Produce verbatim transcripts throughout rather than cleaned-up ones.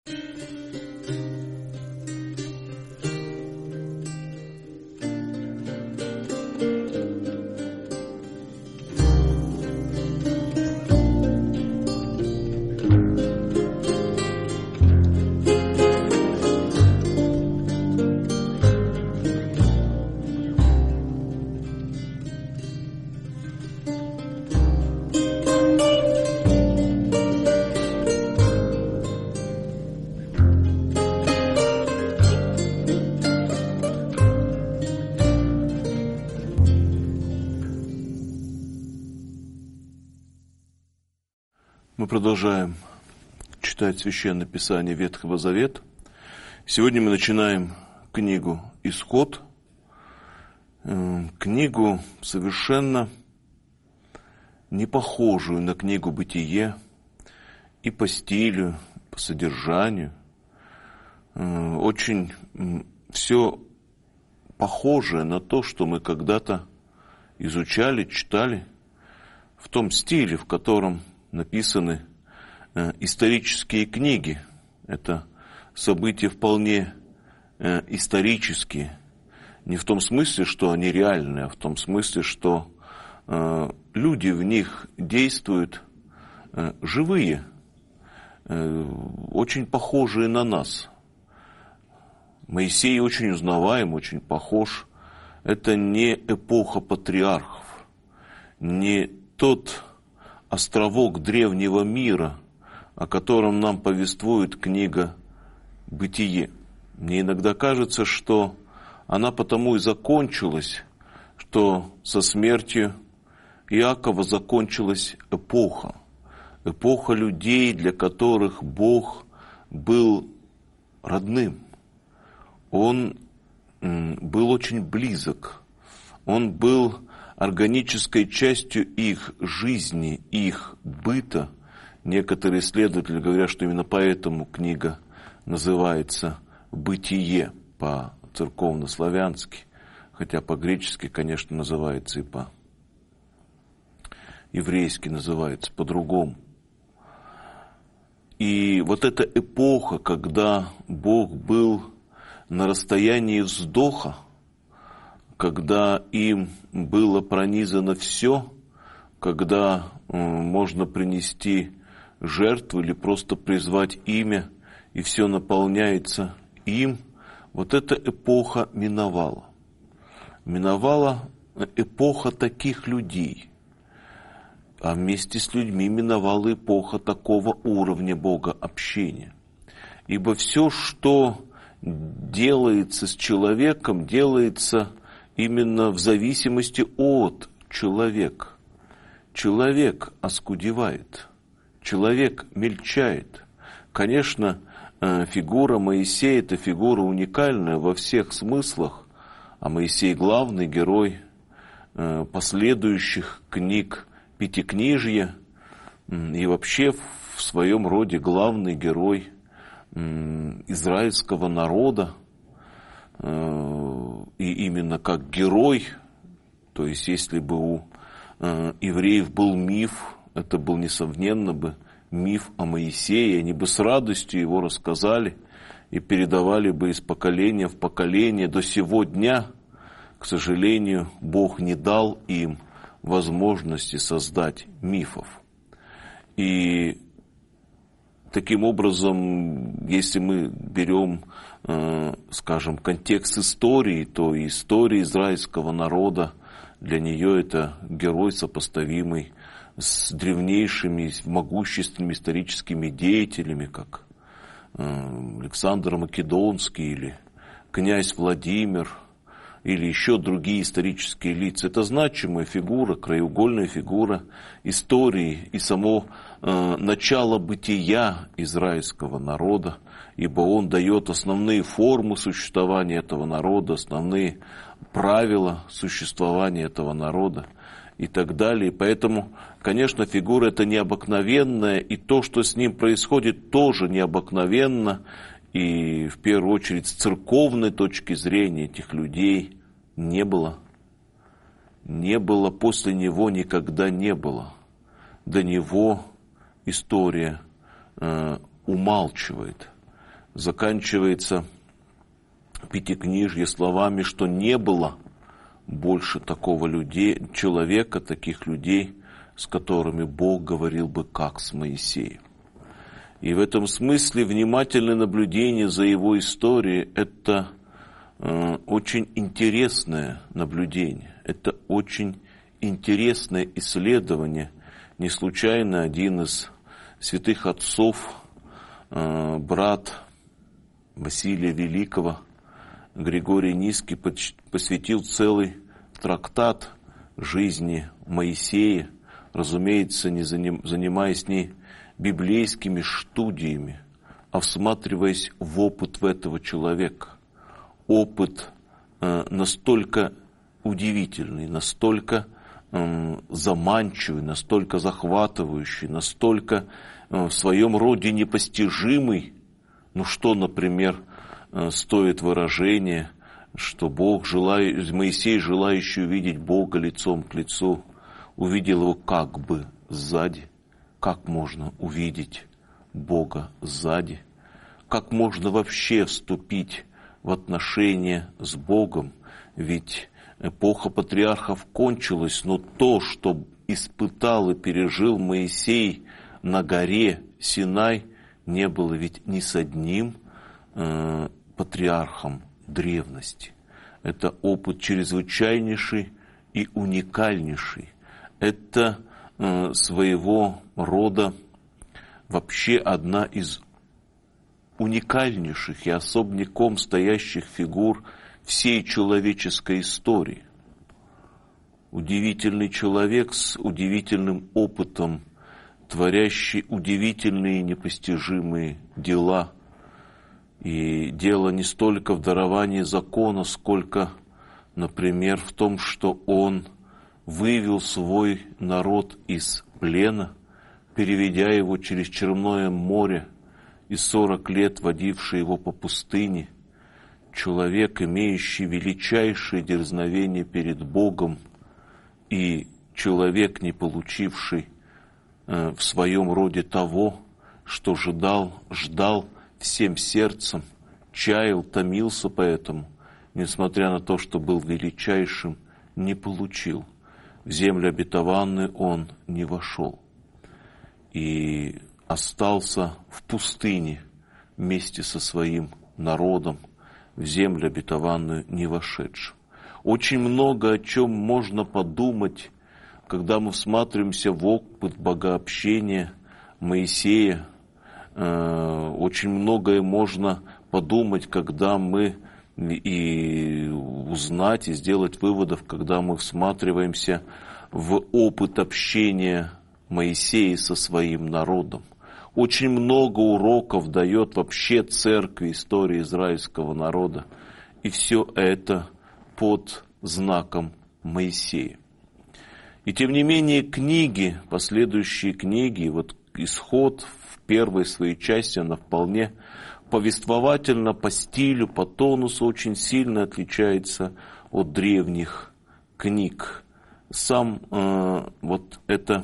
Мы продолжаем читать Священное Писание Ветхого Завета. Сегодня мы начинаем книгу «Исход», книгу совершенно не похожую на книгу «Бытие» и по стилю, по содержанию. Очень все похожее на то, что мы когда-то изучали, читали, в том стиле, в котором написаны э, исторические книги. Это события вполне э, исторические. Не в том смысле, что они реальные, а в том смысле, что э, люди в них действуют э, живые, э, очень похожие на нас. Моисей очень узнаваем, очень похож. Это не эпоха патриархов, не тот островок древнего мира, о котором нам повествует книга «Бытие». Мне иногда кажется, что она потому и закончилась, что со смертью Иакова закончилась эпоха. Эпоха людей, для которых Бог был родным. Он был очень близок. Он был органической частью их жизни, их быта. Некоторые исследователи говорят, что именно поэтому книга называется «Бытие» по-церковно-славянски, хотя по-гречески, конечно, называется и по-еврейски называется по-другому. И вот эта эпоха, когда Бог был на расстоянии вздоха, когда им было пронизано все, когда э, можно принести жертву или просто призвать имя, и все наполняется им, вот эта эпоха миновала. Миновала эпоха таких людей, а вместе с людьми миновала эпоха такого уровня богообщения. Ибо все, что делается с человеком, делается именно в зависимости от человека. Человек оскудевает, человек мельчает. Конечно, фигура Моисея – это фигура уникальная во всех смыслах, а Моисей – главный герой последующих книг Пятикнижья и вообще в своем роде главный герой израильского народа. И именно как герой, то есть если бы у э, евреев был миф, это был несомненно бы миф о Моисее, они бы с радостью его рассказали и передавали бы из поколения в поколение до сего дня. К сожалению, Бог не дал им возможности создать мифов. И таким образом, если мы берем, э, скажем, контекст истории, то история израильского народа, для нее это герой, сопоставимый с древнейшими, могущественными историческими деятелями, как э, Александр Македонский или князь Владимир, или еще другие исторические лица. Это значимая фигура, краеугольная фигура истории и само э, начало бытия израильского народа, ибо он дает основные формы существования этого народа, основные правила существования этого народа и так далее. Поэтому, конечно, фигура эта необыкновенная, и то, что с ним происходит, тоже необыкновенно. И в первую очередь с церковной точки зрения этих людей не было. Не было, после него никогда не было. До него история э, умалчивает. заканчивается Пятикнижье словами, что не было больше такого людей, человека, таких людей, с которыми Бог говорил бы, как с Моисеем. И в этом смысле внимательное наблюдение за его историей – это э, очень интересное наблюдение, это очень интересное исследование. Не случайно один из святых отцов, э, брат Василия Великого, Григорий Низкий, посвятил целый трактат жизни Моисея, разумеется, не занимаясь не библейскими студиями, а всматриваясь в опыт этого человека. Опыт э, настолько удивительный, настолько э, заманчивый, настолько захватывающий, настолько э, в своем роде непостижимый. Ну что, например, э, стоит выражение, что Бог, желая, Моисей, желающий увидеть Бога лицом к лицу, увидел его как бы сзади. Как можно увидеть Бога сзади? Как можно вообще вступить в отношения с Богом? Ведь эпоха патриархов кончилась, но то, что испытал и пережил Моисей на горе Синай, не было ведь ни с одним э, патриархом древности. Это опыт чрезвычайнейший и уникальнейший. Это э, своего рода вообще одна из уникальнейших и особняком стоящих фигур всей человеческой истории. Удивительный человек с удивительным опытом, творящий удивительные непостижимые дела. И дело не столько в даровании закона, сколько, например, в том, что он вывел свой народ из плена, переведя его через Черное море и сорок лет водивший его по пустыне. Человек, имеющий величайшее дерзновение перед Богом, и человек, не получивший э, в своем роде того, что ждал, ждал всем сердцем, чаял, томился поэтому, несмотря на то, что был величайшим, не получил. В землю обетованную он не вошел и остался в пустыне вместе со своим народом, в землю обетованную не вошедшим. Очень много о чем можно подумать, когда мы всматриваемся в опыт богообщения Моисея. Очень многое можно подумать, когда мы и узнать, и сделать выводов, когда мы всматриваемся в опыт общения Моисея со своим народом. Очень много уроков дает вообще церкви истории израильского народа. И все это под знаком Моисея. И тем не менее книги, последующие книги, вот Исход в первой своей части, она вполне повествовательно, по стилю, по тонусу очень сильно отличается от древних книг. Сам э, вот эта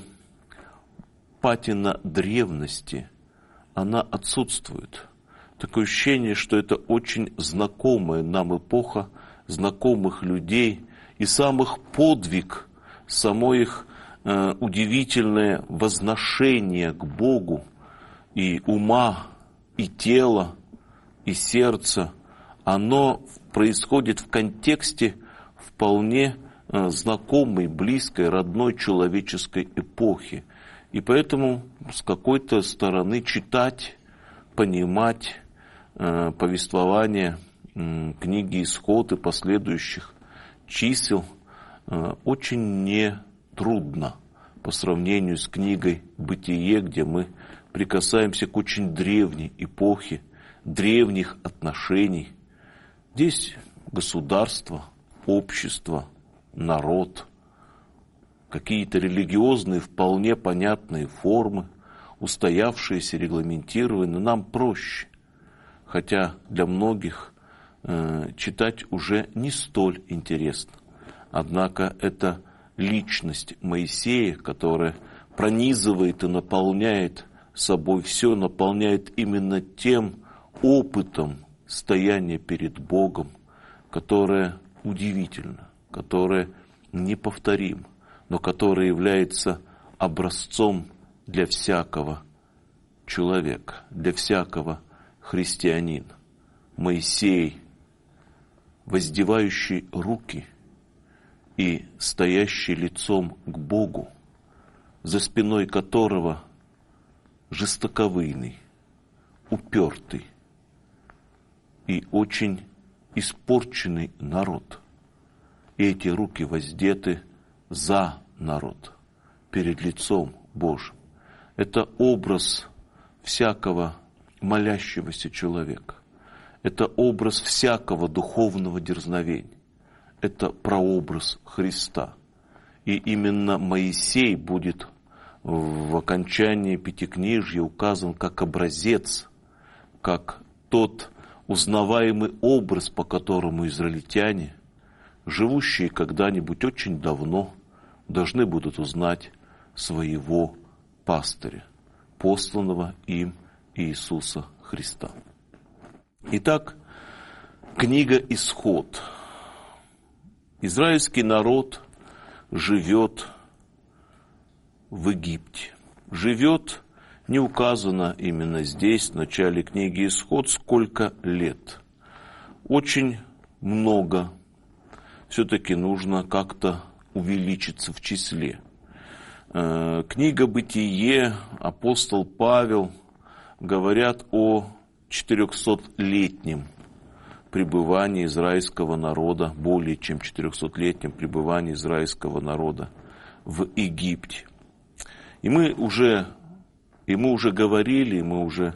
патина древности, она отсутствует. Такое ощущение, что это очень знакомая нам эпоха, знакомых людей, и сам их подвиг, само их э, удивительное возношение к Богу, и ума, и тела, и сердца, оно происходит в контексте вполне э, знакомой, близкой, родной человеческой эпохи. И поэтому с какой-то стороны читать, понимать э, повествование э, книги Исход и последующих чисел э, очень нетрудно по сравнению с книгой Бытие, где мы прикасаемся к очень древней эпохе, древних отношений. Здесь государство, общество, народ, какие-то религиозные, вполне понятные формы, устоявшиеся, регламентированные, нам проще. Хотя для многих э, читать уже не столь интересно. Однако это личность Моисея, которая пронизывает и наполняет собой все, наполняет именно тем опытом стояния перед Богом, которое удивительно, которое неповторимо, но которое является образцом для всякого человека, для всякого христианина. Моисей, воздевающий руки и стоящий лицом к Богу, за спиной которого жестоковыйный, упертый и очень испорченный народ. И эти руки воздеты за народ, перед лицом Божьим. Это образ всякого молящегося человека. Это образ всякого духовного дерзновения. Это прообраз Христа. И именно Моисей будет в окончании Пятикнижья указан как образец, как тот узнаваемый образ, по которому израильтяне, живущие когда-нибудь очень давно, должны будут узнать своего пастыря, посланного им Иисуса Христа. Итак, книга «Исход». Израильский народ живет в Египте. Живет, не указано именно здесь, в начале книги «Исход», сколько лет. Очень много. Все-таки нужно как-то увеличиться в числе. Книга «Бытие», апостол Павел говорят о четырехсотлетнем пребывании израильского народа, более чем четырехсотлетнем пребывании израильского народа в Египте. И мы уже, и мы уже говорили, мы уже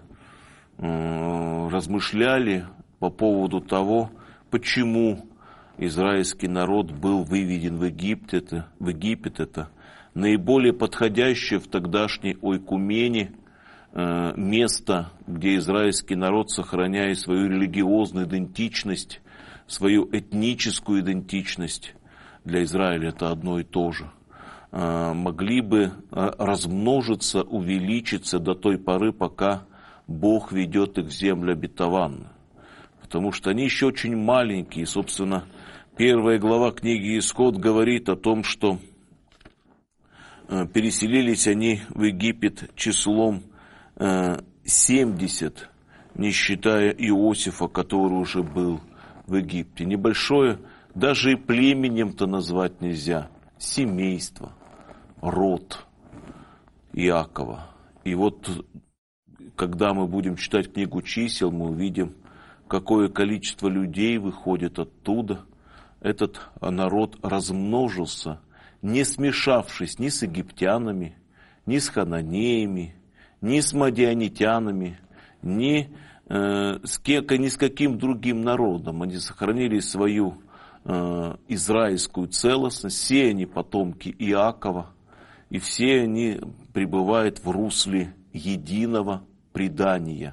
э, размышляли по поводу того, почему израильский народ был выведен в Египет. Это, в Египет это наиболее подходящее в тогдашней ойкумене э, место, где израильский народ, сохраняя свою религиозную идентичность, свою этническую идентичность, для Израиля это одно и то же, могли бы размножиться, увеличиться до той поры, пока Бог ведет их в землю обетованную. Потому что они еще очень маленькие. Собственно, первая глава книги «Исход» говорит о том, что переселились они в Египет числом семьдесят, не считая Иосифа, который уже был в Египте. Небольшое, даже и племенем-то назвать нельзя, семейство, род Иакова. И вот, когда мы будем читать книгу «Чисел», мы увидим, какое количество людей выходит оттуда. Этот народ размножился, не смешавшись ни с египтянами, ни с хананеями, ни с мадианитянами, ни, э, с, кека, ни с каким другим народом. Они сохранили свою э, израильскую целостность. Все они потомки Иакова, и все они пребывают в русле единого предания,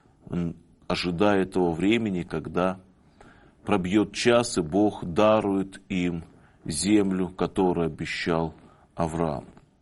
ожидая того времени, когда пробьет час, и Бог дарует им землю, которую обещал Авраам.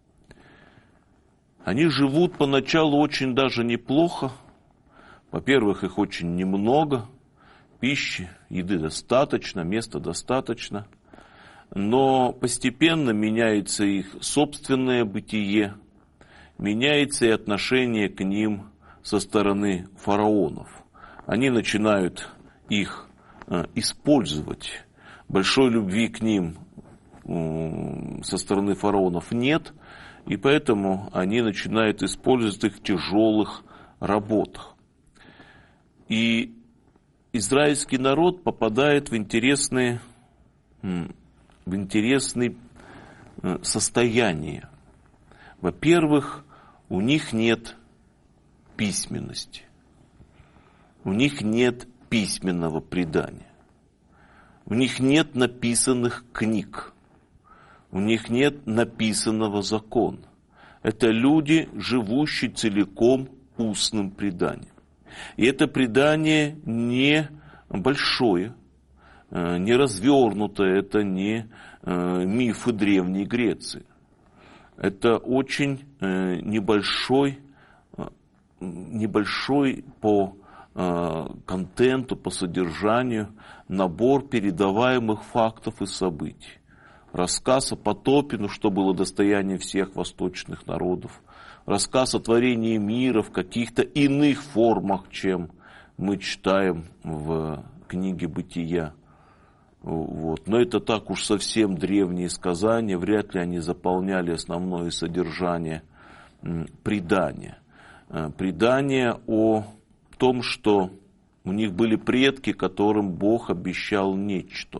Они живут поначалу очень даже неплохо. Во-первых, их очень немного, пищи, еды достаточно, места достаточно. Но постепенно меняется их собственное бытие, меняется и отношение к ним со стороны фараонов. Они начинают их э, использовать. Большой любви к ним э, со стороны фараонов нет, и поэтому они начинают использовать их в тяжелых работах. И израильский народ попадает в интересные, в интересные состояния. Во-первых, у них нет письменности. У них нет письменного предания. У них нет написанных книг. У них нет написанного закона. Это люди, живущие целиком устным преданием. И это предание не большое, не развернутое, это не мифы Древней Греции. Это очень небольшой, небольшой по контенту, по содержанию набор передаваемых фактов и событий. Рассказ о потопе, ну, что было достоянием всех восточных народов. Рассказ о творении мира в каких-то иных формах, чем мы читаем в книге «Бытия». Вот. Но это так уж совсем древние сказания, вряд ли они заполняли основное содержание предания. Предание о том, что у них были предки, которым Бог обещал нечто.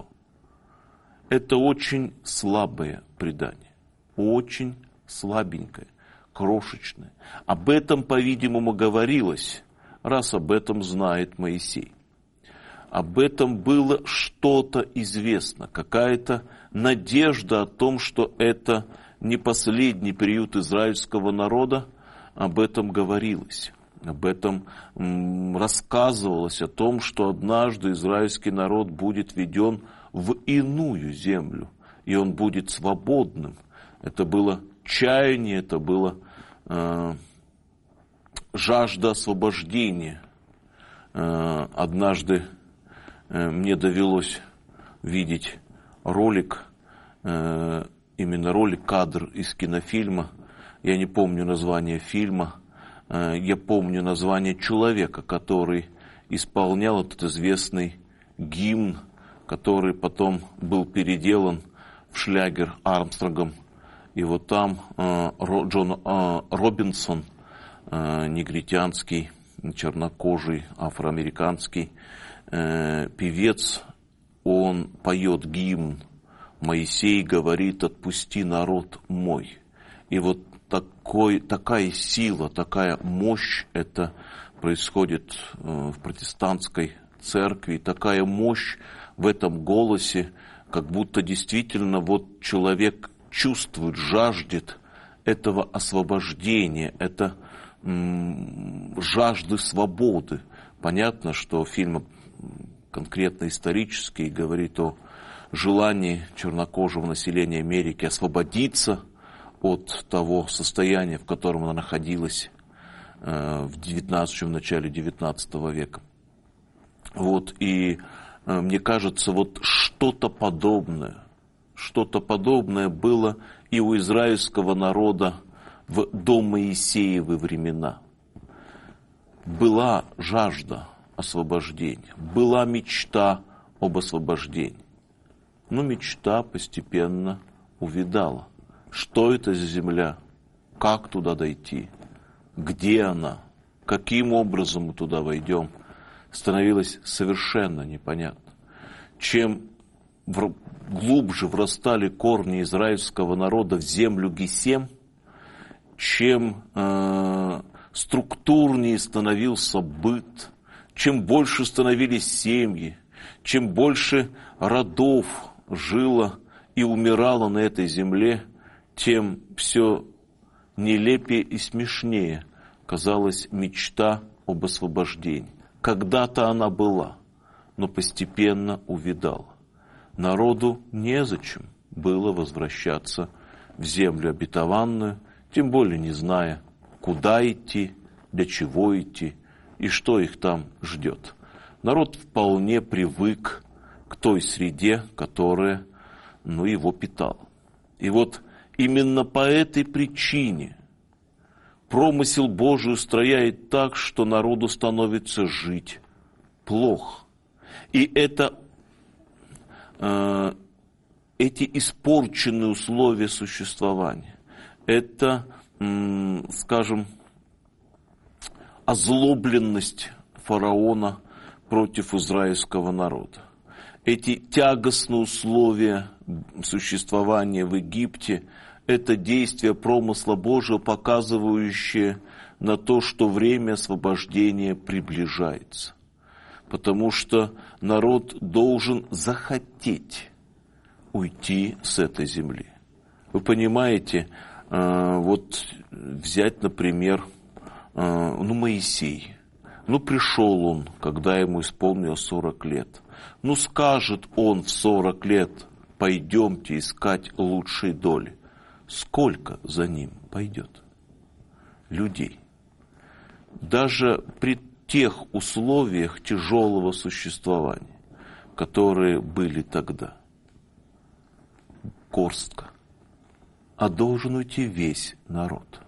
Это очень слабое предание, очень слабенькое, крошечное. Об этом, по-видимому, говорилось, раз об этом знает Моисей. Об этом было что-то известно, какая-то надежда о том, что это не последний период израильского народа, об этом говорилось. Об этом м, рассказывалось, о том, что однажды израильский народ будет введен в иную землю, и он будет свободным. Это было чаяние, это было э, жажда освобождения. Э, однажды э, мне довелось видеть ролик, э, именно ролик, кадр из кинофильма. Я не помню название фильма, э, я помню название человека, который исполнял этот известный гимн, который потом был переделан в шлягер Армстронгом. И вот там э, Джон э, Робинсон, э, негритянский, чернокожий, афроамериканский э, певец, он поет гимн «Моисей говорит, отпусти народ мой». И вот такой, такая сила, такая мощь, это происходит э, в протестантской церкви, такая мощь в этом голосе, как будто действительно вот человек чувствует, жаждет этого освобождения, это м, жажды свободы. Понятно, что фильм конкретно исторический говорит о желании чернокожего населения Америки освободиться от того состояния, в котором она находилась э, в девятнадцатом, в начале девятнадцатого века. Вот, и мне кажется, вот что-то подобное, что-то подобное было и у израильского народа в домоисеевы времена. Была жажда освобождения, была мечта об освобождении. Но мечта постепенно увядала. Что это за земля? Как туда дойти? Где она? Каким образом мы туда войдем? Становилось совершенно непонятно. Чем глубже врастали корни израильского народа в землю Гесем, чем э, структурнее становился быт, чем больше становились семьи, чем больше родов жило и умирало на этой земле, тем все нелепее и смешнее казалась мечта об освобождении. Когда-то она была, но постепенно увядала. Народу незачем было возвращаться в землю обетованную, тем более не зная, куда идти, для чего идти и что их там ждет. Народ вполне привык к той среде, которая, ну, его питала. И вот именно по этой причине промысел Божий устрояет так, что народу становится жить плохо. И это, э, эти испорченные условия существования, это, э, скажем, озлобленность фараона против израильского народа. Эти тягостные условия существования в Египте, это действие промысла Божьего, показывающее на то, что время освобождения приближается. Потому что народ должен захотеть уйти с этой земли. Вы понимаете, вот взять, например, ну, Моисей. Ну, пришел он, когда ему исполнилось сорок лет. Ну, скажет он в сорок лет: пойдемте искать лучшей доли. Сколько за ним пойдет людей? Даже при тех условиях тяжелого существования, которые были тогда. Горстка. А должен уйти весь народ.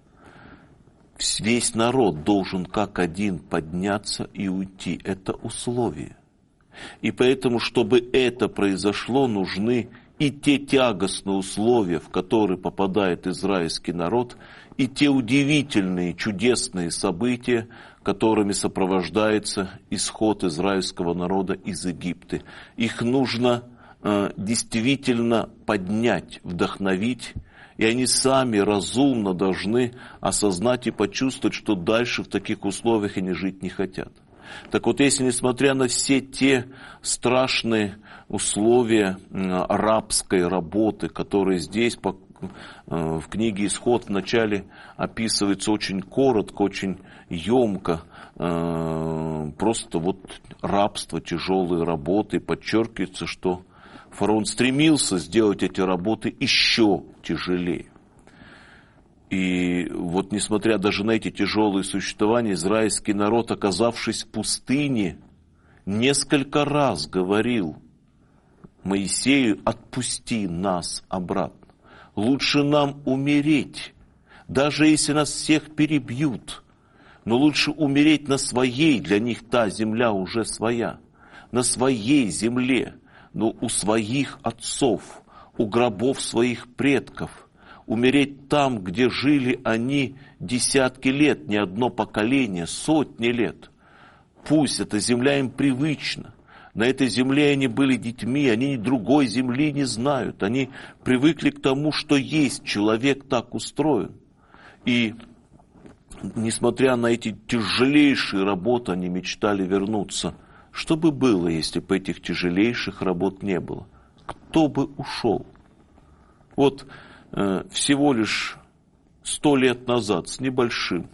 Весь народ должен как один подняться и уйти. Это условие. И поэтому, чтобы это произошло, нужны и те тягостные условия, в которые попадает израильский народ, и те удивительные, чудесные события, которыми сопровождается исход израильского народа из Египта. Их нужно э, действительно поднять, вдохновить, и они сами разумно должны осознать и почувствовать, что дальше в таких условиях они жить не хотят. Так вот, если несмотря на все те страшные условия рабской работы, которые здесь по, в книге «Исход» вначале описываются очень коротко, очень емко, просто вот рабство, тяжелые работы, подчеркивается, что фараон стремился сделать эти работы еще тяжелее. И вот несмотря даже на эти тяжелые существования, израильский народ, оказавшись в пустыне, несколько раз говорил Моисею: отпусти нас обратно. Лучше нам умереть, даже если нас всех перебьют. Но лучше умереть на своей, для них та земля уже своя, на своей земле, но у своих отцов, у гробов своих предков. Умереть там, где жили они десятки лет, не одно поколение, сотни лет. Пусть эта земля им привычна. На этой земле они были детьми, они другой земли не знают. Они привыкли к тому, что есть, человек так устроен. И несмотря на эти тяжелейшие работы, они мечтали вернуться. Что бы было, если бы этих тяжелейших работ не было? Кто бы ушел? Вот э, всего лишь сто лет назад, с небольшим,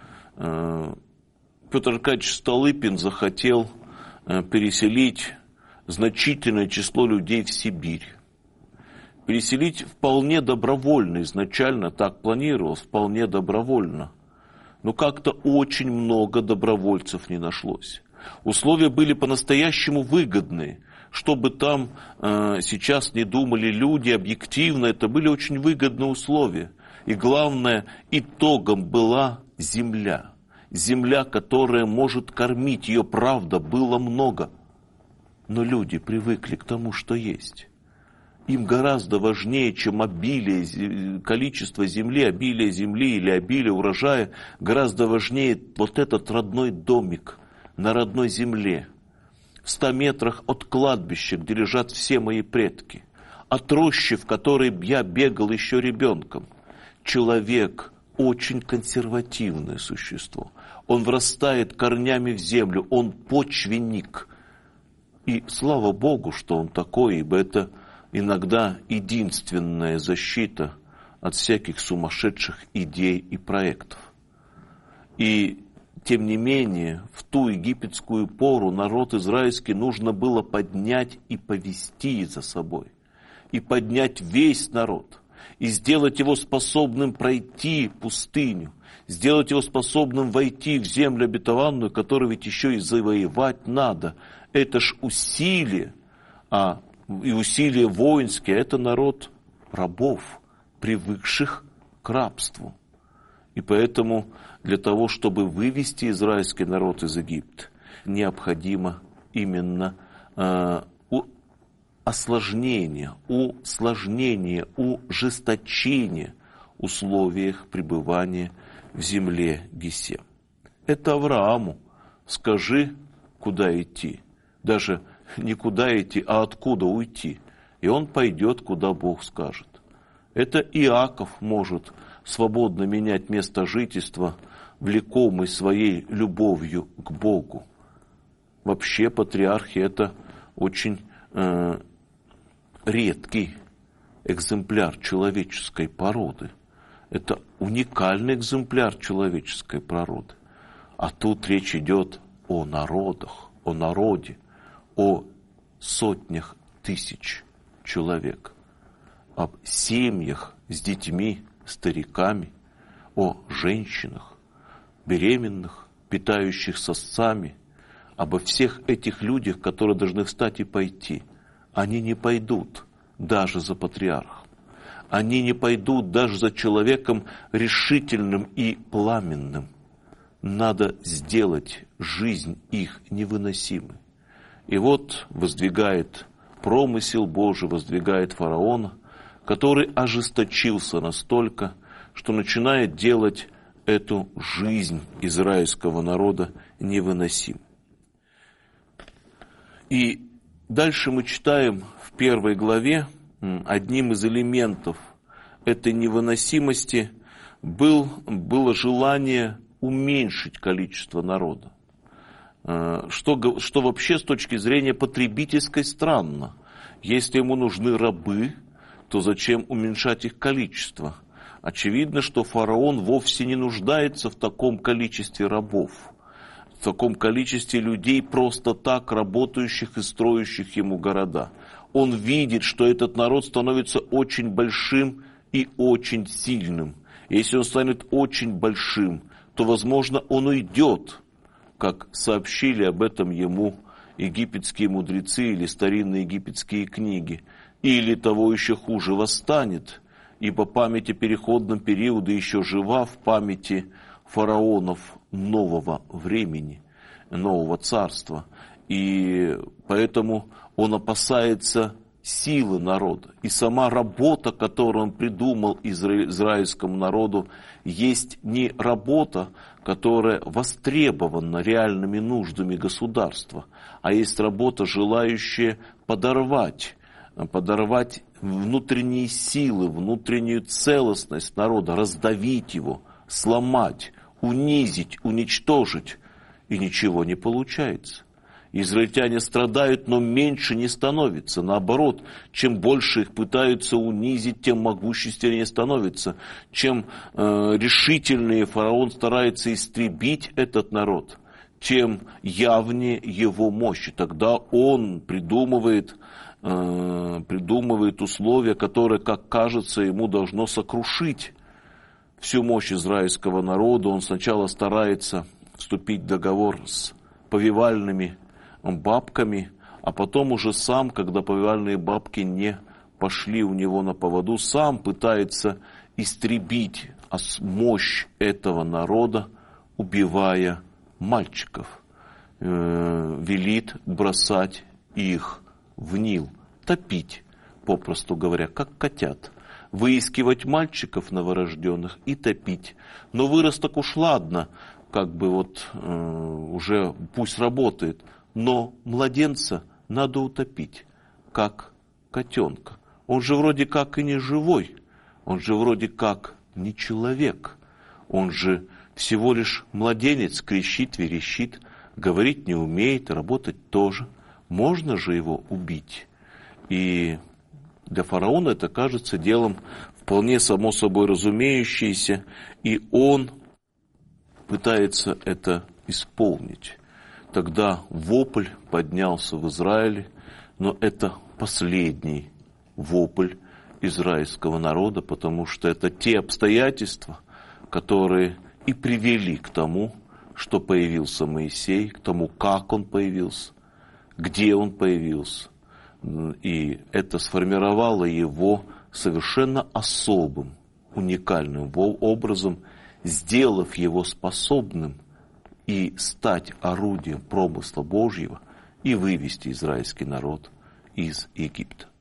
э, Петр Аркадьевич Столыпин захотел э, переселить значительное число людей в Сибирь. Переселить вполне добровольно, изначально так планировалось, вполне добровольно. Но как-то очень много добровольцев не нашлось. Условия были по-настоящему выгодные. Чтобы там э, сейчас не думали люди, объективно, это были очень выгодные условия. И главное, итогом была земля. Земля, которая может кормить, ее правда было много. Но люди привыкли к тому, что есть. Им гораздо важнее, чем обилие, количество земли, обилие земли или обилие урожая, гораздо важнее вот этот родной домик на родной земле, в ста метрах от кладбища, где лежат все мои предки, от рощи, в которой я бегал еще ребенком. Человек очень консервативное существо. Он врастает корнями в землю, он почвенник. И слава Богу, что он такой, ибо это иногда единственная защита от всяких сумасшедших идей и проектов. И тем не менее, в ту египетскую пору народ израильский нужно было поднять и повести за собой. И поднять весь народ. И сделать его способным пройти пустыню. Сделать его способным войти в землю обетованную, которую ведь еще и завоевать надо. Это ж усилие. А и усилия воинские, это народ рабов, привыкших к рабству. И поэтому для того, чтобы вывести израильский народ из Египта, необходимо именно э, осложнение, усложнение, ужесточение условиях пребывания в земле Гесем. Это Аврааму скажи, куда идти. Даже не куда идти, а откуда уйти. И он пойдет, куда Бог скажет. Это Иаков может свободно менять место жительства, влекомый своей любовью к Богу. Вообще патриархи — это очень э, редкий экземпляр человеческой породы. Это уникальный экземпляр человеческой породы. А тут речь идет о народах, о народе, о сотнях тысяч человек, об семьях с детьми, стариками, о женщинах, беременных, питающих сосцами, обо всех этих людях, которые должны встать и пойти. Они не пойдут даже за патриархом. Они не пойдут даже за человеком решительным и пламенным. Надо сделать жизнь их невыносимой. И вот воздвигает промысел Божий, воздвигает фараона, который ожесточился настолько, что начинает делать эту жизнь израильского народа невыносимой. И дальше мы читаем в первой главе, одним из элементов этой невыносимости был, было желание уменьшить количество народа. Что, что вообще с точки зрения потребительской странно. Если ему нужны рабы, то зачем уменьшать их количество? Очевидно, что фараон вовсе не нуждается в таком количестве рабов, в таком количестве людей, просто так работающих и строящих ему города. Он видит, что этот народ становится очень большим и очень сильным. Если он станет очень большим, то, возможно, он уйдет, как сообщили об этом ему египетские мудрецы или старинные египетские книги, или того еще хуже, восстанет, ибо память о переходном периоде еще жива в памяти фараонов нового времени, нового царства. И поэтому он опасается силы народа. И сама работа, которую он придумал израильскому народу, есть не работа, которая востребована реальными нуждами государства, а есть работа, желающая подорвать, подорвать внутренние силы, внутреннюю целостность народа, раздавить его, сломать, унизить, уничтожить. И ничего не получается. Израильтяне страдают, но меньше не становится. Наоборот, чем больше их пытаются унизить, тем могущественнее становится. Чем э, решительнее фараон старается истребить этот народ, тем явнее его мощь. И тогда он придумывает, э, придумывает условия, которые, как кажется, ему должно сокрушить всю мощь израильского народа. Он сначала старается вступить в договор с повивальными бабками, а потом уже сам, когда повивальные бабки не пошли у него на поводу, сам пытается истребить мощь этого народа, убивая мальчиков, э, велит бросать их в Нил, топить, попросту говоря, как котят, выискивать мальчиков новорожденных и топить. Но выросток уж ладно, как бы вот э, уже пусть работает, но младенца надо утопить, как котенка. Он же вроде как и не живой, он же вроде как не человек, он же всего лишь младенец, кричит, верещит, говорить не умеет, работать тоже. Можно же его убить? И для фараона это кажется делом вполне само собой разумеющееся, и он пытается это исполнить. Тогда вопль поднялся в Израиле, но это последний вопль израильского народа, потому что это те обстоятельства, которые и привели к тому, что появился Моисей, к тому, как он появился, где он появился. И это сформировало его совершенно особым, уникальным образом, сделав его способным и стать орудием промысла Божьего и вывести израильский народ из Египта.